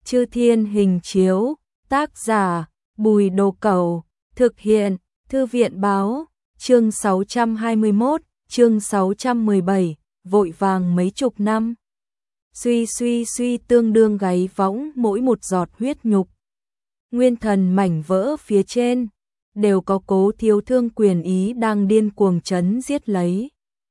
Chư Thiên Hình Chiếu, tác giả, Bùi Đồ Cẩu, thực hiện, Thư viện Báo, chương 621, chương 617, vội vàng mấy chục năm. Suy tương đương gáy võng mỗi một giọt huyết nhục. Nguyên thần mảnh vỡ phía trên, đều có Cố Thiếu Thương quyền ý đang điên cuồng chấn giết lấy.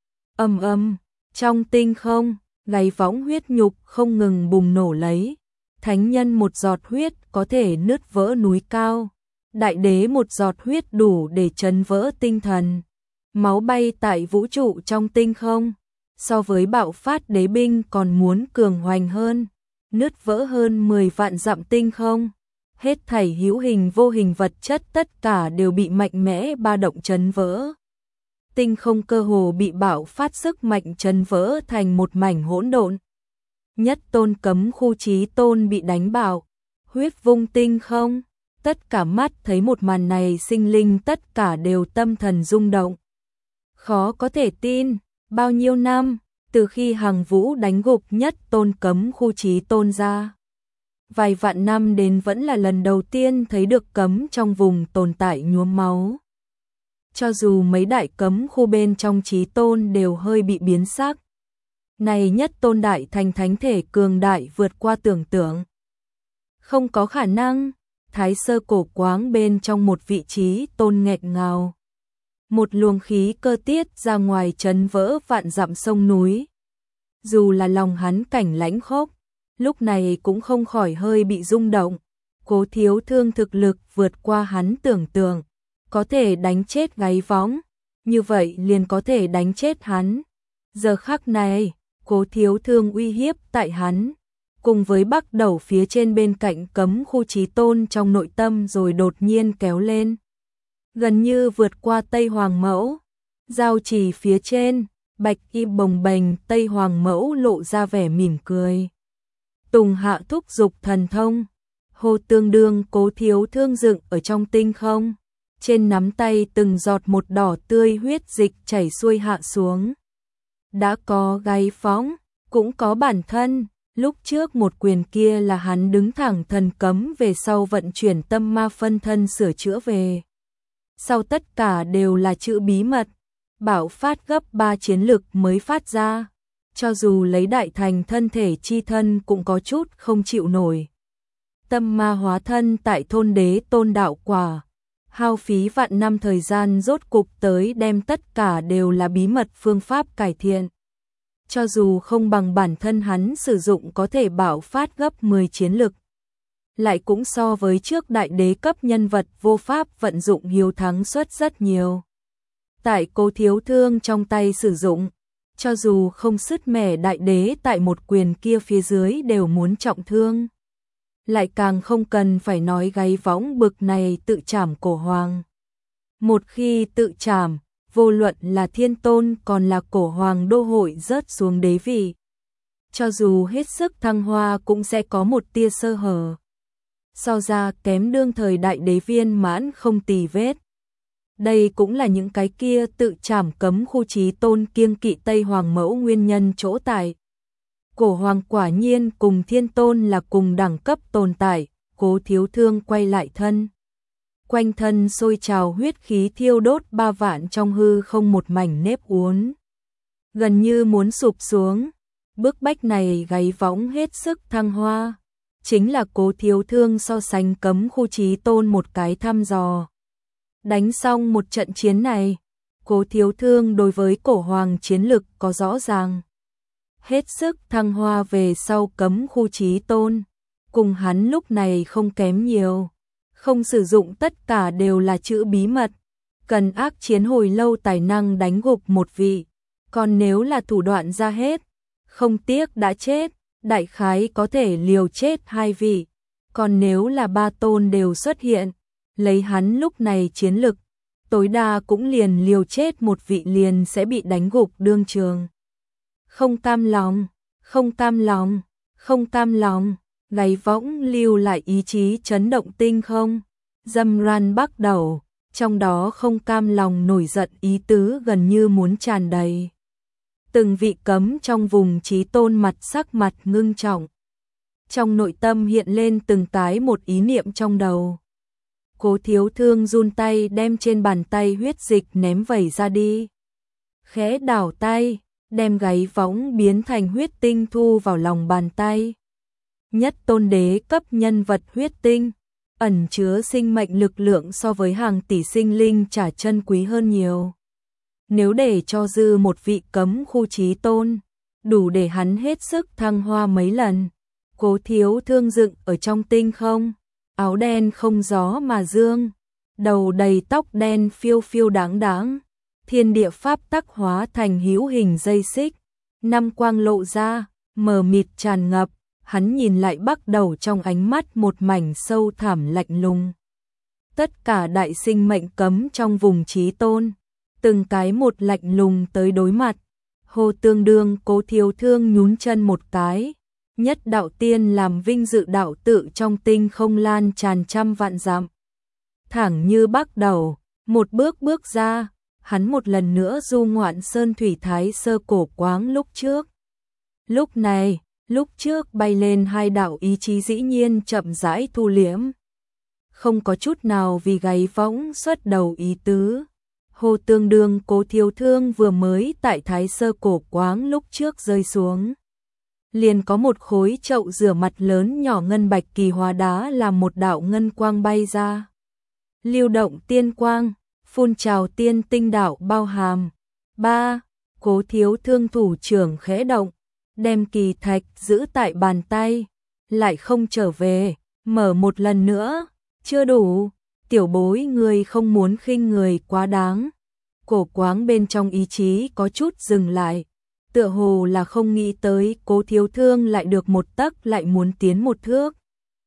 Trong tinh không, gáy võng huyết nhục không ngừng bùng nổ lấy. Thánh nhân một giọt huyết có thể nứt vỡ núi cao. Đại đế một giọt huyết đủ để chấn vỡ tinh thần. Máu bay tại vũ trụ trong tinh không. So với bạo phát đế binh còn muốn cường hoành hơn. Nứt vỡ hơn 10 vạn dặm tinh không. Hết thảy hữu hình vô hình vật chất tất cả đều bị mạnh mẽ ba động chấn vỡ. Tinh không cơ hồ bị bạo phát sức mạnh chấn vỡ thành một mảnh hỗn độn. Nhất tôn cấm khu Chí Tôn bị đánh bạo, huyết vung tinh không, tất cả mắt thấy một màn này sinh linh tất cả đều tâm thần rung động. Khó có thể tin, bao nhiêu năm, từ khi Hằng Vũ đánh gục nhất tôn cấm khu Chí Tôn ra. Vài vạn năm đến vẫn là lần đầu tiên thấy được cấm trong vùng tồn tại nhuốm máu. Cho dù mấy đại cấm khu bên trong Chí Tôn đều hơi bị biến sắc. Này nhất tôn đại thành thánh thể cường đại vượt qua tưởng tượng. Không có khả năng, thái sơ cổ quáng bên trong một vị trí tôn nghẹt ngào. Một luồng khí cơ tiết ra ngoài chấn vỡ vạn dặm sông núi. Dù là lòng hắn cảnh lãnh khốc, lúc này cũng không khỏi hơi bị rung động. Cố Thiếu Thương thực lực vượt qua hắn tưởng tượng, có thể đánh chết gáy võng, như vậy liền có thể đánh chết hắn. Giờ khắc này, Cố Thiếu Thương uy hiếp tại hắn, cùng với bắc đầu phía trên bên cạnh cấm khu Chí Tôn trong nội tâm rồi đột nhiên kéo lên. Gần như vượt qua Tây Hoàng Mẫu, giao chỉ phía trên, bạch y bồng bềnh Tây Hoàng Mẫu lộ ra vẻ mỉm cười. Tùng hạ thúc dục thần thông, hô tương đương Cố Thiếu Thương dựng ở trong tinh không. Trên nắm tay từng giọt một đỏ tươi huyết dịch chảy xuôi hạ xuống. Đã có gáy võng, cũng có bản thân, lúc trước một quyền kia là hắn đứng thẳng thần cấm về sau vận chuyển tâm ma phân thân sửa chữa về. Sau tất cả đều là chữ bí mật, bảo phát gấp 3 chiến lực mới phát ra, cho dù lấy đại thành thân thể chi thân cũng có chút không chịu nổi. Tâm ma hóa thân tại thôn đế tôn đạo quả, hao phí vạn năm thời gian rốt cục tới đem tất cả đều là bí mật phương pháp cải thiện. Cho dù không bằng bản thân hắn sử dụng có thể bảo phát gấp 10 chiến lực. Lại cũng so với trước đại đế cấp nhân vật vô pháp vận dụng hiếu thắng suất rất nhiều. Tại Cố Thiếu Thương trong tay sử dụng, cho dù không sứt mẻ đại đế tại một quyền kia phía dưới đều muốn trọng thương. Lại càng không cần phải nói gáy võng bực này tự trảm cổ hoàng. Một khi tự trảm, vô luận là thiên tôn còn là cổ hoàng đô hội rớt xuống đế vị. Cho dù hết sức thăng hoa cũng sẽ có một tia sơ hở. So ra kém đương thời đại đế viên mãn không tì vết. Đây cũng là những cái kia tự trảm cấm khu Chí Tôn kiêng kỵ Tây Hoàng Mẫu nguyên nhân chỗ tại. Cổ hoàng quả nhiên cùng thiên tôn là cùng đẳng cấp tồn tại, Cố Thiếu Thương quay lại thân. Quanh thân sôi trào huyết khí thiêu đốt 3 vạn trong hư không một mảnh nếp uốn. Gần như muốn sụp xuống, bức bách này gáy võng hết sức thăng hoa. Chính là Cố Thiếu Thương so sánh cấm khu Chí Tôn một cái thăm dò. Đánh xong một trận chiến này, Cố Thiếu Thương đối với cổ hoàng chiến lực có rõ ràng. Hết sức thăng hoa về sau cấm khu Chí Tôn, cùng hắn lúc này không kém nhiều. Không sử dụng tất cả đều là chữ bí mật, cần ác chiến hồi lâu tài năng đánh gục một vị, còn nếu là thủ đoạn ra hết, không tiếc đã chết, đại khái có thể liều chết 2 vị, còn nếu là 3 tôn đều xuất hiện, lấy hắn lúc này chiến lực, tối đa cũng liền liều chết một vị liền sẽ bị đánh gục đương trường. Không cam lòng, không cam lòng, không cam lòng. Gáy võng lưu lại ý chí chấn động tinh không, dâm ran bắt đầu, trong đó không cam lòng nổi giận ý tứ gần như muốn tràn đầy. Từng vị cấm trong vùng Chí Tôn mặt sắc mặt ngưng trọng. trong nội tâm hiện lên từng cái một ý niệm trong đầu. Cố Thiếu Thương run tay đem trên bàn tay huyết dịch ném vẩy ra đi. Khẽ đảo tay, đem gáy võng biến thành huyết tinh thu vào lòng bàn tay. Nhất tôn đế cấp nhân vật huyết tinh, ẩn chứa sinh mệnh lực lượng so với hàng tỷ sinh linh chả chân quý hơn nhiều. Nếu để cho dư một vị cấm khu chí tôn, đủ để hắn hết sức thăng hoa mấy lần. Cố Thiếu Thương dựng ở trong tinh không, áo đen không gió mà dương, đầu đầy tóc đen phiêu phiêu đáng đáng, thiên địa pháp tắc hóa thành hữu hình dây xích, năm quang lộ ra, mờ mịt tràn ngập, hắn nhìn lại bắt đầu trong ánh mắt một mảnh sâu thẳm lạnh lùng. Tất cả đại sinh mệnh cấm trong vùng chí tôn, từng cái một lạnh lùng tới đối mặt. Hồ Tương Đương Cố Thiếu Thương nhún chân một cái, nhất đạo tiên làm vinh dự đạo tự trong tinh không lan tràn trăm vạn dặm. Thẳng như bắt đầu, một bước bước ra, hắn một lần nữa du ngoạn sơn thủy thái sơ cổ quáng lúc trước. Lúc này, lúc trước bay lên hai đạo ý chí dĩ nhiên chậm rãi thu liễm. Không có chút nào vì gáy võng xuất đầu ý tứ. Hồ Tương Đương Cố Thiếu Thương vừa mới tại thái sơ cổ quáng lúc trước rơi xuống. Liền có một khối chậu rửa mặt lớn nhỏ ngân bạch kỳ hóa đá làm một đạo ngân quang bay ra. Lưu động tiên quang, phun trào tiên tinh đạo bao hàm. 3. Cố Thiếu Thương thủ trưởng khẽ động, đem kỳ thạch giữ tại bàn tay, lại không trở về, mở một lần nữa, chưa đủ, tiểu bối người không muốn khinh người quá đáng. Cổ quáng bên trong ý chí có chút dừng lại, tựa hồ là không nghĩ tới Cố Thiếu Thương lại được một tấc lại muốn tiến một thước.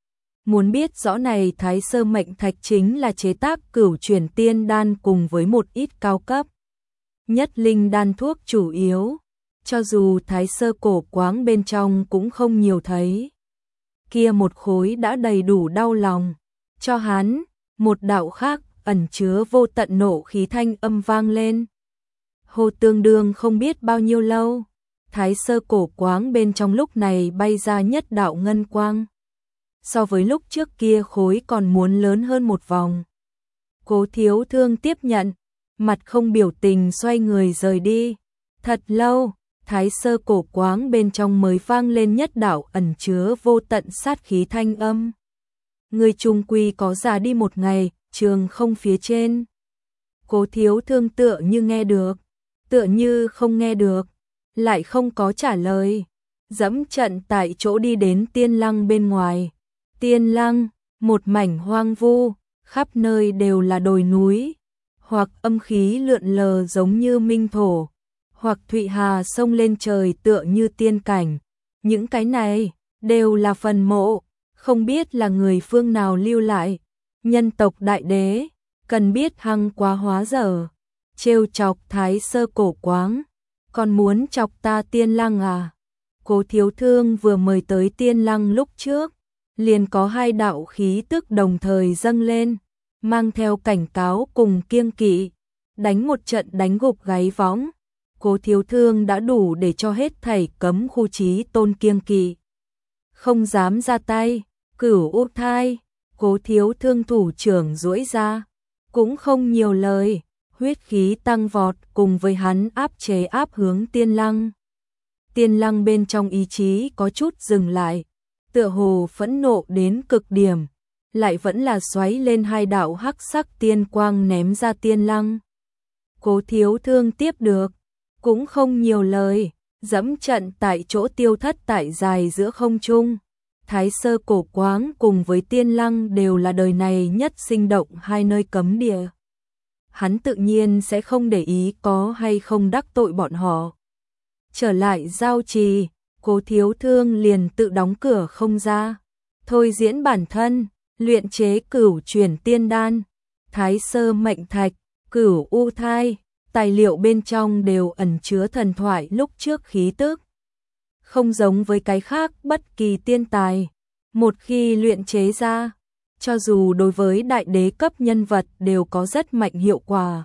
Muốn biết rõ này thái sơ mệnh thạch chính là chế tác cửu chuyển tiên đan cùng với một ít cao cấp nhất linh đan thuốc chủ yếu, cho dù thái sơ cổ quáng bên trong cũng không nhiều thấy. Kia một khối đã đầy đủ đau lòng, cho hắn, một đạo khác ẩn chứa vô tận nộ khí thanh âm vang lên. Hồ Tương Đương không biết bao nhiêu lâu, thái sơ cổ quáng bên trong lúc này bay ra nhất đạo ngân quang. So với lúc trước kia khối còn muốn lớn hơn một vòng. Cố Thiếu Thương tiếp nhận, mặt không biểu tình xoay người rời đi. Thật lâu, thái sơ cổ quáng bên trong mới vang lên nhất đạo ẩn chứa vô tận sát khí thanh âm. Người trung quy có già đi một ngày, trường không phía trên. Cố Thiếu Thương tựa như nghe được, tựa như không nghe được, lại không có trả lời. Dẫm trận tại chỗ đi đến tiên lăng bên ngoài. Tiên lăng, một mảnh hoang vu, khắp nơi đều là đồi núi, hoặc âm khí lượn lờ giống như minh thổ, hoặc thụy hà sông lên trời tựa như tiên cảnh. Những cái này đều là phần mộ, không biết là người phương nào lưu lại. Nhân tộc đại đế, cần biết hăng quá hóa dở, trêu chọc thái sơ cổ quáng, còn muốn chọc ta tiên lăng à? Cố Thiếu Thương vừa mời tới tiên lăng lúc trước, liền có hai đạo khí tức đồng thời dâng lên, mang theo cảnh cáo cùng kiêng kỵ, đánh một trận đánh gục gáy võng. Cố Thiếu Thương đã đủ để cho hết thảy cấm khu chí tôn kiêng kỵ, không dám ra tay. Cửu U Thai, Cố Thiếu Thương thủ trưởng duỗi ra, cũng không nhiều lời, huyết khí tăng vọt cùng với hắn áp chế áp hướng tiên lăng. Tiên lăng bên trong ý chí có chút dừng lại, tựa hồ phẫn nộ đến cực điểm, lại vẫn là xoáy lên hai đạo hắc sắc tiên quang ném ra tiên lăng. Cố Thiếu Thương tiếp được, cũng không nhiều lời, dẫm trận tại chỗ tiêu thất tại dài giữa không trung. Thái sơ cổ quáng cùng với tiên lăng đều là đời này nhất sinh động hai nơi cấm địa. Hắn tự nhiên sẽ không để ý có hay không đắc tội bọn họ. Trở lại giao trì, Cố Thiếu Thương liền tự đóng cửa không ra, thôi diễn bản thân, luyện chế cửu chuyển tiên đan, thái sơ mệnh thạch, cửu u thai, tài liệu bên trong đều ẩn chứa thần thoại lúc trước khí tức. Không giống với cái khác bất kỳ tiên tài, một khi luyện chế ra, cho dù đối với đại đế cấp nhân vật đều có rất mạnh hiệu quả.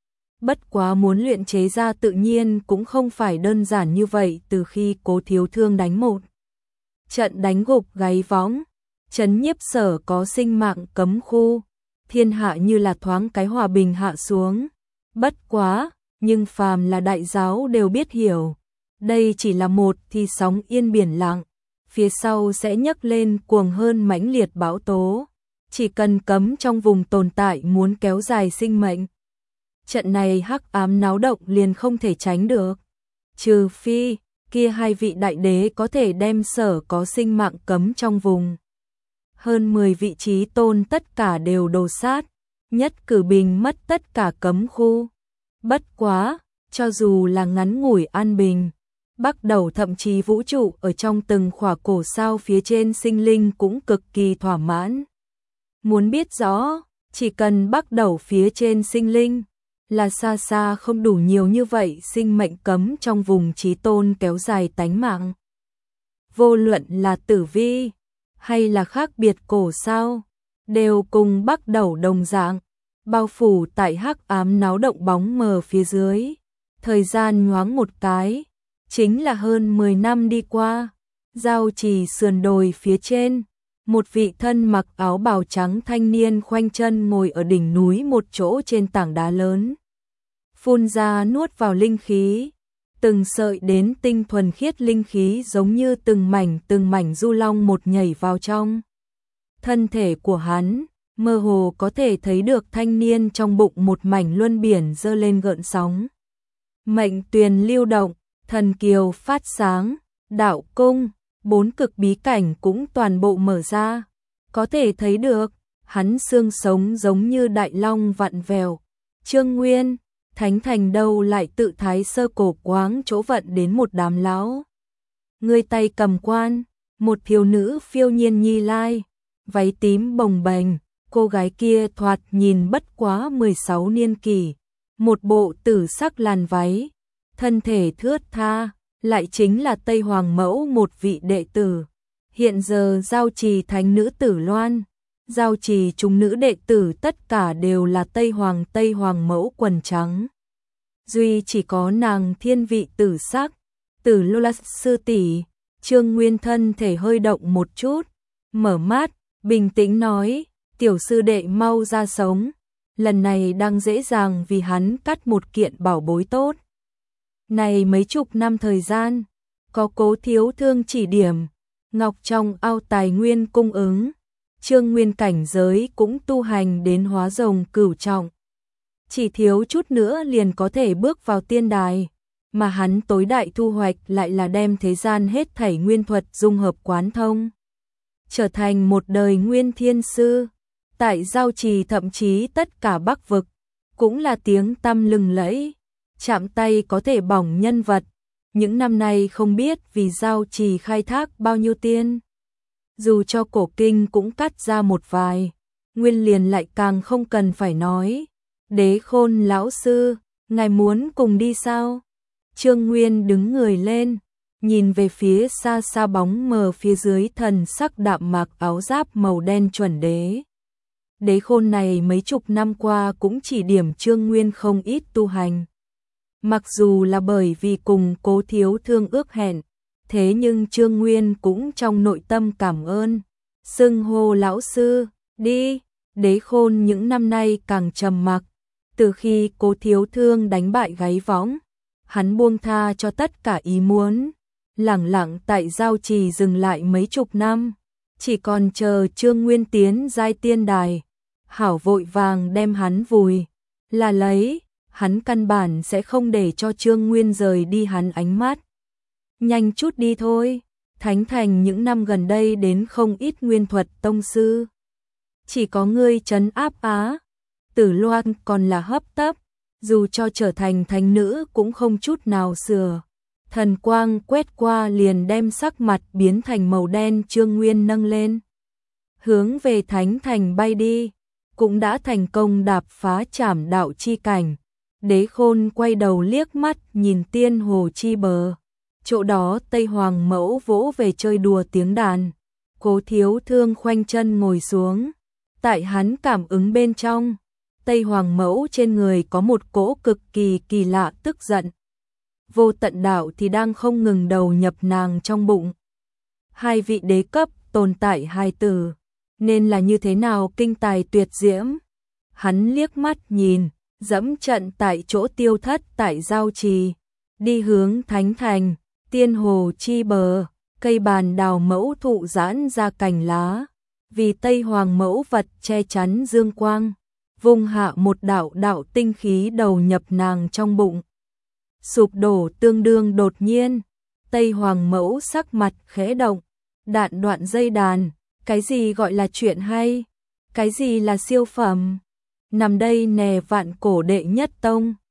Bất quá muốn luyện chế ra tự nhiên cũng không phải đơn giản như vậy từ khi Cố Thiếu Thương đánh một trận đánh gục gáy võng, trấn nhiếp Sở có sinh mạng cấm khu, thiên hạ như là thoáng cái hòa bình hạ xuống. Bất quá, nhưng phàm là đại giáo đều biết hiểu, đây chỉ là một thì sóng yên biển lặng, phía sau sẽ nhấc lên cuồng hơn mãnh liệt bão tố, chỉ cần cấm trong vùng tồn tại muốn kéo dài sinh mệnh. Trận này hắc ám náo động liền không thể tránh được, trừ phi kia hai vị đại đế có thể đem Sở có sinh mạng cấm trong vùng. Hơn 10 vị trí tôn tất cả đều đồ sát, nhất cử bình mất tất cả cấm khu. Bất quá, cho dù là ngắn ngủi an bình, bắt đầu thậm chí vũ trụ ở trong từng khỏa cổ sao phía trên sinh linh cũng cực kỳ thỏa mãn. Muốn biết rõ, chỉ cần bắt đầu phía trên sinh linh, là xa xa không đủ nhiều như vậy sinh mệnh cấm trong vùng chí tôn kéo dài tánh mạng. Vô luận là tử vi, hay là khác biệt cổ sao, đều cùng bắt đầu đồng dạng, bao phủ tại hắc ám náo động bóng mờ phía dưới. Thời gian nhoáng một cái, chính là hơn 10 năm đi qua, giao trì sườn đồi phía trên, một vị thân mặc áo bào trắng thanh niên khoanh chân ngồi ở đỉnh núi một chỗ trên tảng đá lớn. Phun ra nuốt vào linh khí, từng sợi đến tinh thuần khiết linh khí giống như từng mảnh du long một nhảy vào trong thân thể của hắn, mơ hồ có thể thấy được thanh niên trong bụng một mảnh luân biển dơ lên gợn sóng. Mệnh tuyền lưu động, thần kiều phát sáng, đạo cung, 4 cực bí cảnh cũng toàn bộ mở ra, có thể thấy được, hắn xương sống giống như đại long vặn vẹo. Trương Nguyên, Thánh Thành đâu lại tự thái sơ cổ quáng chỗ vận đến một đám lão. Người tay cầm quan, một thiếu nữ phiêu nhiên nhi lai, váy tím bồng bềnh, cô gái kia thoạt nhìn bất quá 16 niên kỷ, một bộ tử sắc làn váy, thân thể thướt tha, lại chính là Tây Hoàng Mẫu một vị đệ tử. Hiện giờ giao trì thánh nữ Tử Loan, giao trì chúng nữ đệ tử tất cả đều là Tây Hoàng Mẫu quần trắng. Duy chỉ có nàng thiên vị tử sắc, Tử Lola sư tỷ. Trương Nguyên thân thể hơi động một chút, mở mắt, bình tĩnh nói, tiểu sư đệ mau ra sống, lần này đang dễ dàng vì hắn cắt một kiện bảo bối tốt. Này mấy chục năm thời gian, có Cố thiếu thương chỉ điểm, ngọc trong ao tài nguyên cung ứng, Trương Nguyên cảnh giới cũng tu hành đến hóa rồng cửu trọng. Chỉ thiếu chút nữa liền có thể bước vào tiên đài, mà hắn tối đại thu hoạch lại là đem thế gian hết thảy nguyên thuật dung hợp quán thông, trở thành một đời nguyên thiên sư. Tại giao trì thậm chí tất cả Bắc vực, cũng là tiếng tăm lừng lẫy, chạm tay có thể bỏng nhân vật. Những năm nay không biết vì giao trì khai thác bao nhiêu tiên. Dù cho cổ kinh cũng cắt ra một vài, nguyên liền lại càng không cần phải nói. Đế Khôn lão sư, ngài muốn cùng đi sao? Trương Nguyên đứng người lên, nhìn về phía xa xa bóng mờ phía dưới thần sắc đạm mạc áo giáp màu đen chuẩn đế. Đế Khôn này mấy chục năm qua cũng chỉ điểm Trương Nguyên không ít tu hành. Mặc dù là bởi vì cùng Cố thiếu thương ước hẹn, thế nhưng Trương Nguyên cũng trong nội tâm cảm ơn. Xưng hô lão sư, đi. Đế Khôn những năm nay càng trầm mặc. Từ khi Cố thiếu thương đánh bại gáy võng, hắn buông tha cho tất cả ý muốn, lẳng lặng tại giao trì dừng lại mấy chục năm, chỉ còn chờ Trương Nguyên tiến giai tiên đài, hảo vội vàng đem hắn vùi, là lấy, hắn căn bản sẽ không để cho Trương Nguyên rời đi hắn ánh mắt. Nhanh chút đi thôi, Thánh Thành những năm gần đây đến không ít nguyên thuật tông sư. Chỉ có ngươi trấn áp á. Tử Loan còn là hấp tấp, dù cho trở thành thánh nữ cũng không chút nào sửa. Thần quang quét qua liền đem sắc mặt biến thành màu đen. Trương Nguyên nâng lên, hướng về Thánh Thành bay đi, cũng đã thành công đạp phá trảm đạo chi cảnh. Đế Khôn quay đầu liếc mắt nhìn tiên hồ chi bờ, chỗ đó Tây Hoàng Mẫu vỗ về chơi đùa tiếng đàn. Cố thiếu thương khoanh chân ngồi xuống, tại hắn cảm ứng bên trong, Tây Hoàng Mẫu trên người có một cỗ cực kỳ lạ tức giận. Vô tận đạo thì đang không ngừng đầu nhập nàng trong bụng. hai vị đế cấp tồn tại hai từ, nên là như thế nào kinh tài tuyệt diễm. Hắn liếc mắt nhìn, dẫm trận tại chỗ tiêu thất tại giao trì, đi hướng thánh thành, tiên hồ chi bờ, cây bàn đào mẫu thụ giãn ra cành lá, vì Tây Hoàng mẫu vật che chắn dương quang, vung hạ một đạo đạo tinh khí đầu nhập nàng trong bụng. Sụp đổ tương đương đột nhiên, Tây Hoàng mẫu sắc mặt khẽ động, đạn đoạn dây đàn, cái gì gọi là chuyện hay, cái gì là siêu phẩm, nằm đây nè vạn cổ đệ nhất tông.